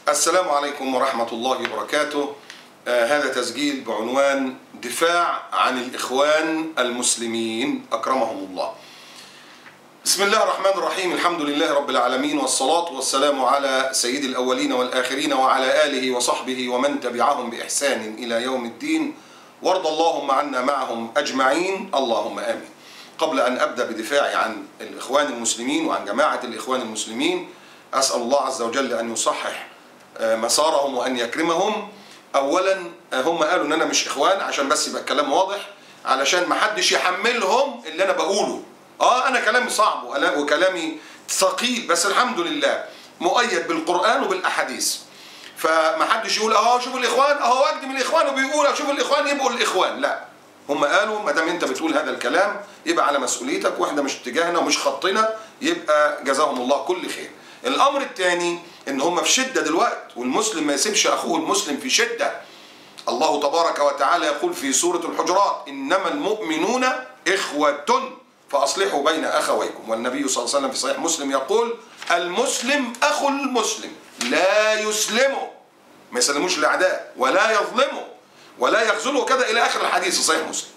السلام عليكم ورحمة الله وبركاته. هذا تسجيل بعنوان دفاع عن الإخوان المسلمين أكرمهم الله. بسم الله الرحمن الرحيم، الحمد لله رب العالمين، والصلاة والسلام على سيد الأولين والآخرين وعلى آله وصحبه ومن تبعهم بإحسان إلى يوم الدين، وارض اللهم عنا معهم أجمعين، اللهم آمين. قبل أن أبدأ بدفاعي عن الإخوان المسلمين وعن جماعة الإخوان المسلمين، أسأل الله عز وجل أن يصحح مسارهم وأن يكرمهم. أولا هم قالوا أن أنا مش إخوان عشان بس يبقى الكلام واضح، علشان ما حدش يحملهم اللي أنا بقوله. أنا كلامي صعب وكلامي ثقيل، بس الحمد لله مؤيد بالقرآن وبالأحاديث، فما حدش يقول شوف الإخوان وجد من الإخوان وبيقول شوف الإخوان يبقوا الإخوان. لا، هم قالوا ما دام أنت بتقول هذا الكلام يبقى على مسؤوليتك، وإحنا مش اتجاهنا ومش خطنا، يبقى جزاهم الله كل خير. الأمر الثاني إن هم في شدة دلوقتي، والمسلم ما يسيبش أخوه المسلم في شدة. الله تبارك وتعالى يقول في سورة الحجرات: إنما المؤمنون إخوة فأصلحوا بين أخويكم. والنبي صلى الله عليه وسلم في صحيح مسلم يقول: المسلم أخو المسلم لا يسلمه، ما يسلموش الأعداء، ولا يظلمه ولا يخذله، كذا إلى آخر الحديث في صحيح مسلم.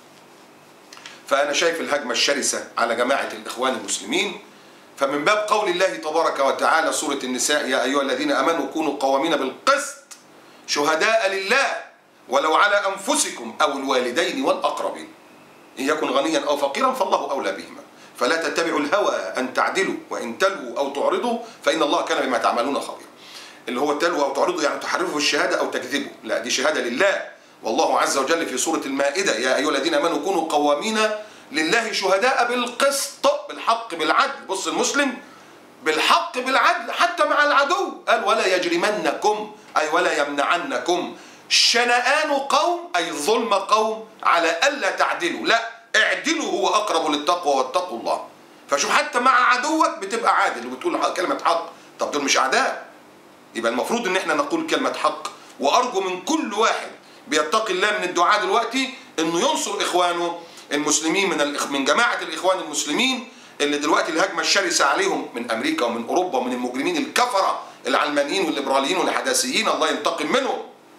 فأنا شايف الهجمة الشرسة على جماعة الإخوان المسلمين. فمن باب قول الله تبارك وتعالى سورة النساء: يا أيها الذين آمنوا كونوا قوامين بالقسط شهداء لله ولو على أنفسكم أو الوالدين والأقربين إن يكن غنيا أو فقيرا فالله أولى بهما فلا تتبعوا الهوى أن تعدلوا وإن تلووا أو تعرضوا فإن الله كان بما تعملون خبيرا. اللي هو تلووا أو تعرضوا يعني تحرفوا الشهادة أو تكذبوا، لا، دي شهادة لله. والله عز وجل في سورة المائدة: يا أيها الذين آمنوا كونوا قوامين لله شهداء بالقسط، بالحق بالعدل. بص، المسلم بالحق بالعدل حتى مع العدو. قال: ولا يجرمنكم أي ولا يمنعنكم شنآن قوم أي ظلم قوم على ألا تعدلوا، لا، اعدلوا هو أقرب للتقوى واتقوا الله. فشوف حتى مع عدوك بتبقى عادل وبتقول كلمة حق. طب دول مش أعداء؟ يبقى المفروض إن احنا نقول كلمة حق. وأرجو من كل واحد بيتقي الله من الدعاء دلوقتي إنه ينصر إخوانه المسلمين من جماعة الإخوان المسلمين اللي دلوقتي الهجمة الشرسة عليهم من أمريكا ومن أوروبا ومن المجرمين الكفرة العلمانيين والليبراليين والحداثيين، الله ينتقم منهم،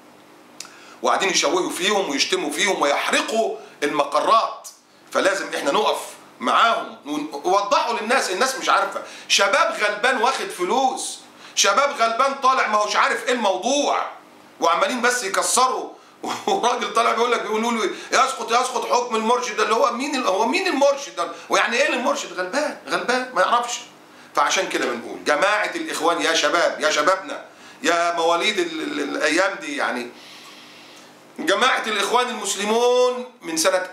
وقاعدين يشوهوا فيهم ويشتموا فيهم ويحرقوا المقرات. فلازم احنا نقف معاهم ووضحوا للناس. الناس مش عارفة، شباب غلبان واخد فلوس، شباب غلبان طالع ما هوش عارف ايه الموضوع وعمالين بس يكسروا. وراجل طالع بيقولوا له يسقط حكم المرشد ده. اللي هو مين المرشد ده؟ ويعني ايه المرشد؟ غلبان ما يعرفش. فعشان كده بنقول جماعة الإخوان يا شباب، يا شبابنا، يا مواليد الأيام دي، يعني جماعة الإخوان المسلمون من سنة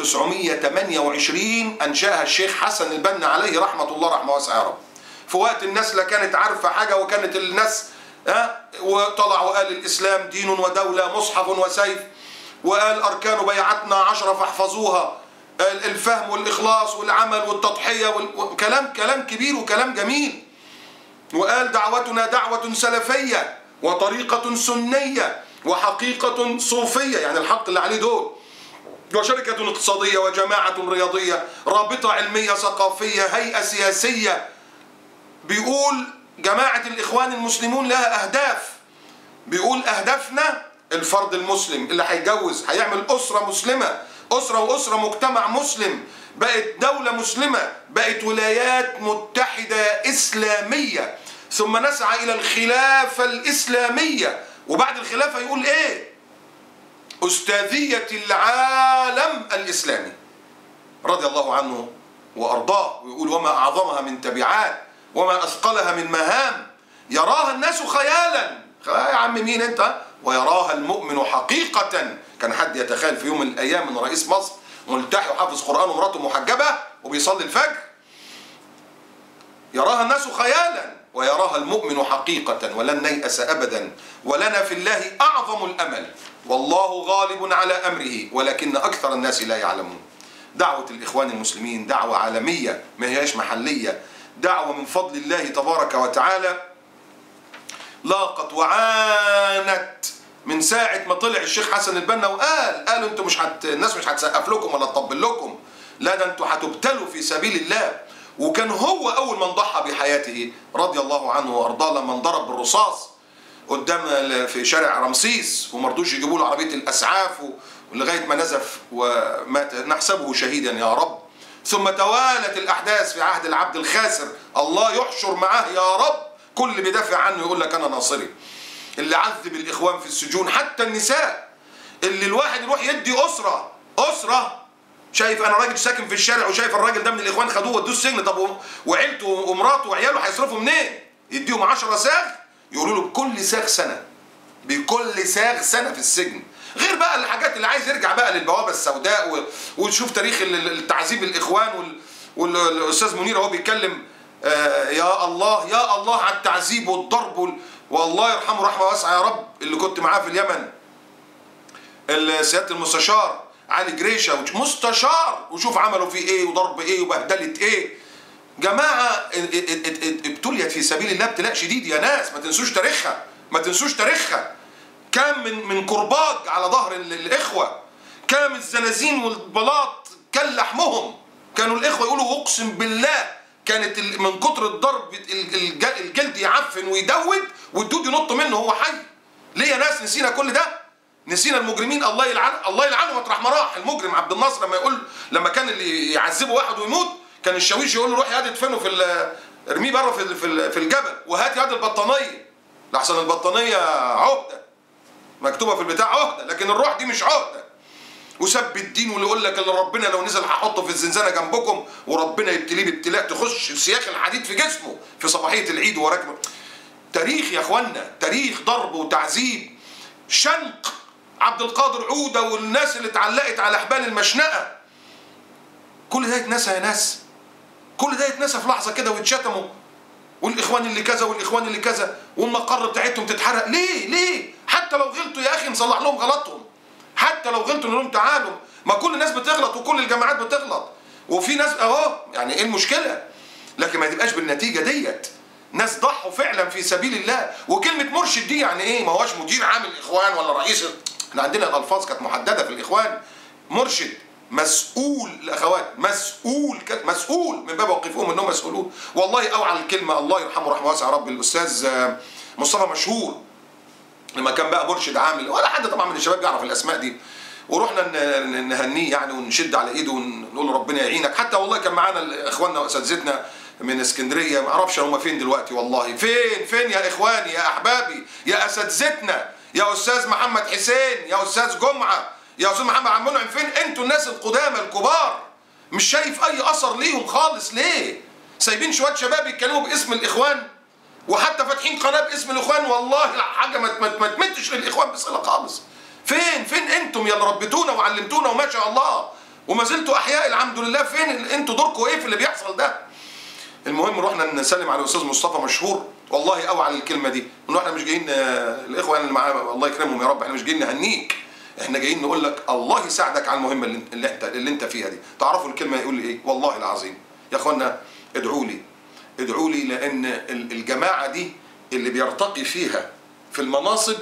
1928 أنشأها الشيخ حسن البنا عليه رحمة الله، رحمة واسعة يا رب. في وقت الناس لا كانت عارفة حاجة، وكانت الناس وطلع وقال: الإسلام دين ودولة مصحف وسيف، وقال: أركان بيعتنا 10 فاحفظوها، الفهم والإخلاص والعمل والتضحية كلام كبير وكلام جميل. وقال: دعوتنا دعوة سلفية وطريقة سنية وحقيقة صوفية، يعني الحق اللي عليه دول، وشركة اقتصادية وجماعة رياضية، رابطة علمية ثقافية، هيئة سياسية. بيقول جماعة الإخوان المسلمون لها أهداف. بيقول: أهدافنا الفرد المسلم اللي هيتجوز هيعمل أسرة مسلمة، أسرة مجتمع مسلم، بقت دولة مسلمة، بقت ولايات متحدة إسلامية، ثم نسعى إلى الخلافة الإسلامية، وبعد الخلافة يقول إيه؟ أستاذية العالم الإسلامي رضي الله عنه وأرضاه. ويقول: وما أعظمها من تبعات وما أثقلها من مهام يراها الناس خيالا. يا عم مين أنت؟ ويراها المؤمن حقيقة. كان حد يتخيل في يوم من الأيام أن رئيس مصر ملتحي وحافظ قرآن ومراته محجبة وبيصلي الفجر؟ يراها الناس خيالا ويراها المؤمن حقيقة، ولن نيأس أبدا، ولنا في الله أعظم الأمل، والله غالب على أمره ولكن أكثر الناس لا يعلمون. دعوة الإخوان المسلمين دعوة عالمية، ما هياش محلية، دعوة من فضل الله تبارك وتعالى لاقت وعانت من ساعة ما طلع الشيخ حسن البنا وقالوا انتوا الناس مش هتسقف لكم ولا تطبل لكم، لا، ده انتوا هتبتلوا في سبيل الله. وكان هو أول من ضحى بحياته رضي الله عنه وأرضاه لما انضرب بالرصاص قدام في شارع رمسيس وما رضوش يجيبوا له عربيه الاسعاف ولغايه ما نزف ومات، نحسبه شهيدا يا رب. ثم توالت الاحداث في عهد العبد الخاسر، الله يحشر معاه يا رب كل اللي بيدافع عنه يقول لك انا ناصري. اللي عذب الاخوان في السجون حتى النساء، اللي الواحد يروح يدي اسره شايف انا راجل ساكن في الشارع وشايف الراجل ده من الاخوان خدوه ودوه السجن، طب وعيلته ومراته وعياله هيصرفوا منين؟ يديهم 10 ساغ يقولوا له بكل ساغ سنه، بكل ساغ سنه في السجن. غير بقى الحاجات اللي عايز يرجع بقى للبوابه السوداء وتشوف تاريخ التعذيب الاخوان والاستاذ منير اهو بيتكلم يا الله يا الله على التعذيب والضرب والله يرحمه رحمه واسعه يا رب اللي كنت معاه في اليمن، سياده المستشار علي جريشه مستشار، وشوف عملوا فيه ايه وضرب ايه وبهدله ايه. جماعه ابتليت في سبيل الله ابتلاء شديد يا ناس، ما تنسوش تاريخها، ما تنسوش تاريخها. كان من كرباج على ظهر الاخوه، كان الزنازين والبلاط كان لحمهم، كانوا الاخوه يقولوا اقسم بالله كانت من كتر الضرب الجلد يعفن ويدود والدود ينط منه وهو حي. ليه يا ناس نسينا كل ده؟ نسينا المجرمين الله يلعنه، الله يلعنه مطرح ما راح. المجرم عبد الناصر لما كان اللي يعذبه واحد ويموت كان الشاويش يقول له روح يا ادفنه ارميه بره في الجبل وهات يد البطانيه لحسن البطانيه عهده مكتوبه في البتاع عهده، لكن الروح دي مش عهده. وسب الدين واللي يقول لك اللي ربنا لو نزل هحطه في الزنزانه جنبكم وربنا يبتليه بابتلاء تخش سياخ الحديد في جسمه في صباحيه العيد وهو راكب. تاريخ يا اخوانا، تاريخ ضرب وتعذيب. شنق عبد القادر عوده والناس اللي اتعلقت على حبال المشنقه، كل ده يتنسى يا ناس، كل ده يتنسى في لحظه كده ويتشتموا، والاخوان اللي كذا والاخوان اللي كذا والمقر بتاعتهم تتحرق. ليه؟ حتى لو غلطوا يا اخي نصلح لهم غلطهم، حتى لو غلطوا نقول لهم تعالوا، ما كل الناس بتغلط وكل الجماعات بتغلط وفي ناس اهو، يعني ايه المشكله؟ لكن ما تبقاش بالنتيجه ديت. ناس ضحوا فعلا في سبيل الله. وكلمه مرشد دي يعني ايه؟ ما هوش مدير عام الاخوان ولا رئيس، احنا عندنا الالفاظ كانت محدده في الاخوان. مرشد مسؤول الاخوات، مسؤول من باب وقفوهم انهم مسؤولون. والله اوعى الكلمه الله يرحمه رحمه واسعه رب الاستاذ مصطفى مشهور لما كان بقى مرشد عامل، ولا حد طبعا من الشباب يعرف الاسماء دي، ورحنا نهنيه يعني ونشد على ايده ونقول له ربنا يعينك. حتى والله كان معانا اخواننا واساتذتنا من اسكندريه، ما اعرفش هم فين دلوقتي والله. فين يا اخواني يا احبابي يا اساتذتنا، يا استاذ محمد حسين، يا استاذ جمعه، يا استاذ محمد عبد المنعم، فين انتوا الناس القدامى الكبار؟ مش شايف اي اثر ليهم خالص. ليه سايبين شويه شباب يتكلموا باسم الاخوان وحتى فاتحين قناه باسم الاخوان؟ والله حاجه ما تمتش للاخوان بصله خالص. فين انتم يا اللي ربيتونا وعلمتونا وما شاء الله وما زلتوا احياء الحمد لله؟ فين انتوا دوركم ايه في اللي بيحصل ده؟ المهم رحنا نسلم على الاستاذ مصطفى مشهور، والله اوعى على الكلمه دي، انه احنا مش جايين الاخوه اللي معاه الله يكرمهم يا رب، احنا مش جايين نهنيك، احنا جايين نقول لك الله يساعدك على المهمه اللي انت فيها دي. تعرفوا الكلمه يقول لي ايه؟ والله العظيم يا اخوانا ادعوا لي لان الجماعه دي اللي بيرتقي فيها في المناصب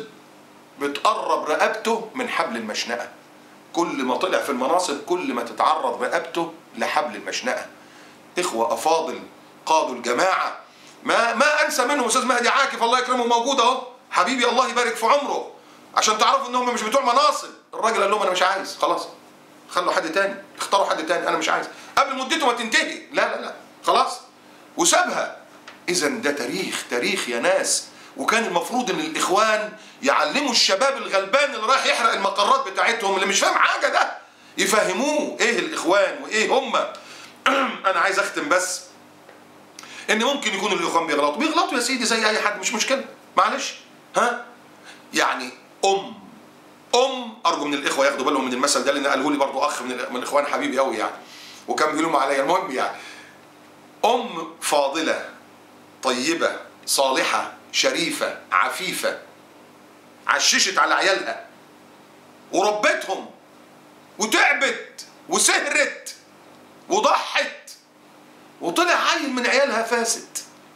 بتقرب رقبته من حبل المشنقه. كل ما طلع في المناصب كل ما تتعرض رقبته لحبل المشنقه. اخوه افاضل قادوا الجماعه، ما انسى منهم استاذ مهدي عاكف الله يكرمه موجود اهو، حبيبي الله يبارك في عمره، عشان تعرفوا ان هم مش بتوع مناصب. الراجل قال لهم انا مش عايز، خلاص خلوا حد تاني، اختاروا حد تاني، انا مش عايز قبل مدته ما تنتهي، لا خلاص، وسابها. اذا ده تاريخ يا ناس. وكان المفروض ان الاخوان يعلموا الشباب الغلبان اللي رايح يحرق المقرات بتاعتهم اللي مش فاهم حاجه ده، يفهموه ايه الاخوان وايه هم. انا عايز اختم بس ان ممكن يكون الاخوان بيغلطوا يا سيدي زي اي حد، مش مشكله، معلش. يعني ارجو من الاخوه ياخدوا بالهم من المثل ده، لان قاله لي برضه اخ من الاخوان حبيبي قوي يعني، وكان بيلوم عليا. المهم يعني فاضله طيبه صالحه شريفه عفيفه عششت على عيالها وربتهم وتعبت وسهرت وضحت وطلع عيل من عيالها فاسد.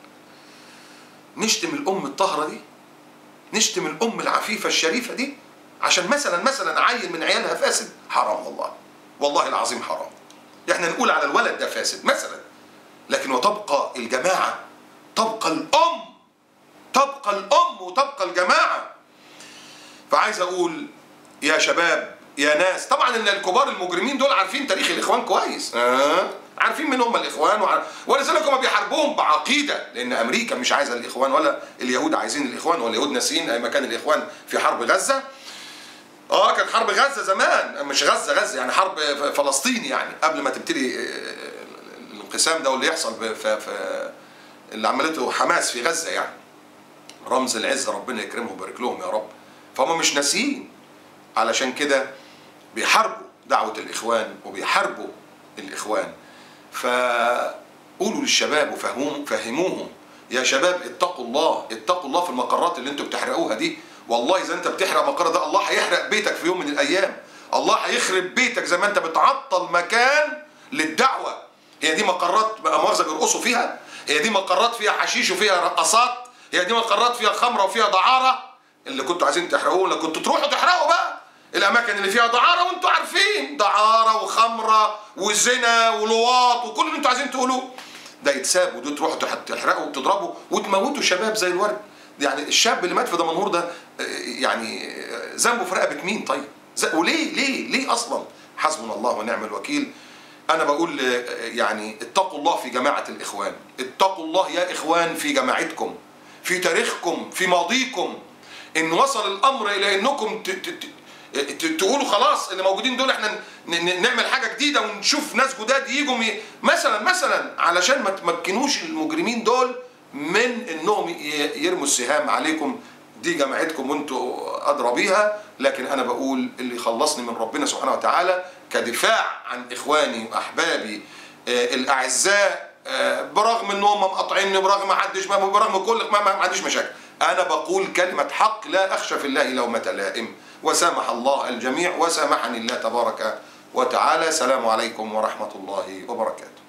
نشتم الام الطاهره دي، نشتم الام العفيفه الشريفه دي عشان مثلا عيل من عيالها فاسد؟ حرام والله العظيم حرام. احنا نقول على الولد ده فاسد مثلا، لكن وتبقى الجماعه، تبقى الام تبقى الأم وتبقى الجماعة. فعايز أقول يا شباب يا ناس، طبعا ان الكبار المجرمين دول عارفين تاريخ الإخوان كويس، عارفين مين هم الإخوان، ولذلك هم بيحاربوهم بعقيدة، لأن أمريكا مش عايزة الإخوان ولا اليهود عايزين الإخوان، واليهود ناسيين أي مكان الإخوان في حرب غزة. كانت حرب غزة زمان، مش غزة يعني حرب فلسطين، يعني قبل ما تبتدي الانقسام ده واللي يحصل في اللي عملته حماس في غزة، يعني رمز العزة، ربنا يكرمهم ويبارك لهم يا رب. فهم مش ناسيين، علشان كده بيحاربوا دعوة الإخوان وبيحاربوا الإخوان. فقولوا للشباب وفهموهم يا شباب اتقوا الله، اتقوا الله في المقرات اللي انتوا بتحرقوها دي. والله اذا انت بتحرق مقر ده الله هيحرق بيتك في يوم من الايام، الله هيخرب بيتك زي ما انت بتعطل مكان للدعوة. هي دي مقرات مؤاخذة بيرقصوا فيها؟ هي دي مقرات فيها حشيش وفيها رقصات؟ هي دي مقرات فيها خمرة وفيها دعارة؟ اللي كنتوا عايزين تحرقوه اللي كنتوا تروحوا تحرقوا بقى الاماكن اللي فيها دعارة، وانتوا عارفين دعارة وخمرة وزنا ولواط وكل اللي انتوا عايزين تقولوه ده يتساب، ودول تروحوا تحرقوا وتضربوا وتموتوا شباب زي الورد. يعني الشاب اللي مات في دمنهور ده يعني ذنبه في رقبة مين طيب؟ ليه اصلا؟ حسبنا الله ونعم الوكيل. انا بقول يعني اتقوا الله في جماعة الاخوان، اتقوا الله يا اخوان في جماعتكم، في تاريخكم، في ماضيكم. ان وصل الامر الى انكم تقولوا خلاص اللي موجودين دول احنا نعمل حاجة جديدة ونشوف ناس جداد يجوا مثلا علشان ما تمكنوش المجرمين دول من انهم يرموا السهام عليكم. دي جماعتكم وانتوا ادرى بيها، لكن انا بقول اللي خلصني من ربنا سبحانه وتعالى كدفاع عن اخواني واحبابي الاعزاء، برغم ان هم مقاطعيني، برغم كل ما عنديش مشاكل. انا بقول كلمة حق لا اخشى في الله لومة لائم، وسامح الله الجميع وسامحني الله تبارك وتعالى. السلام عليكم ورحمة الله وبركاته.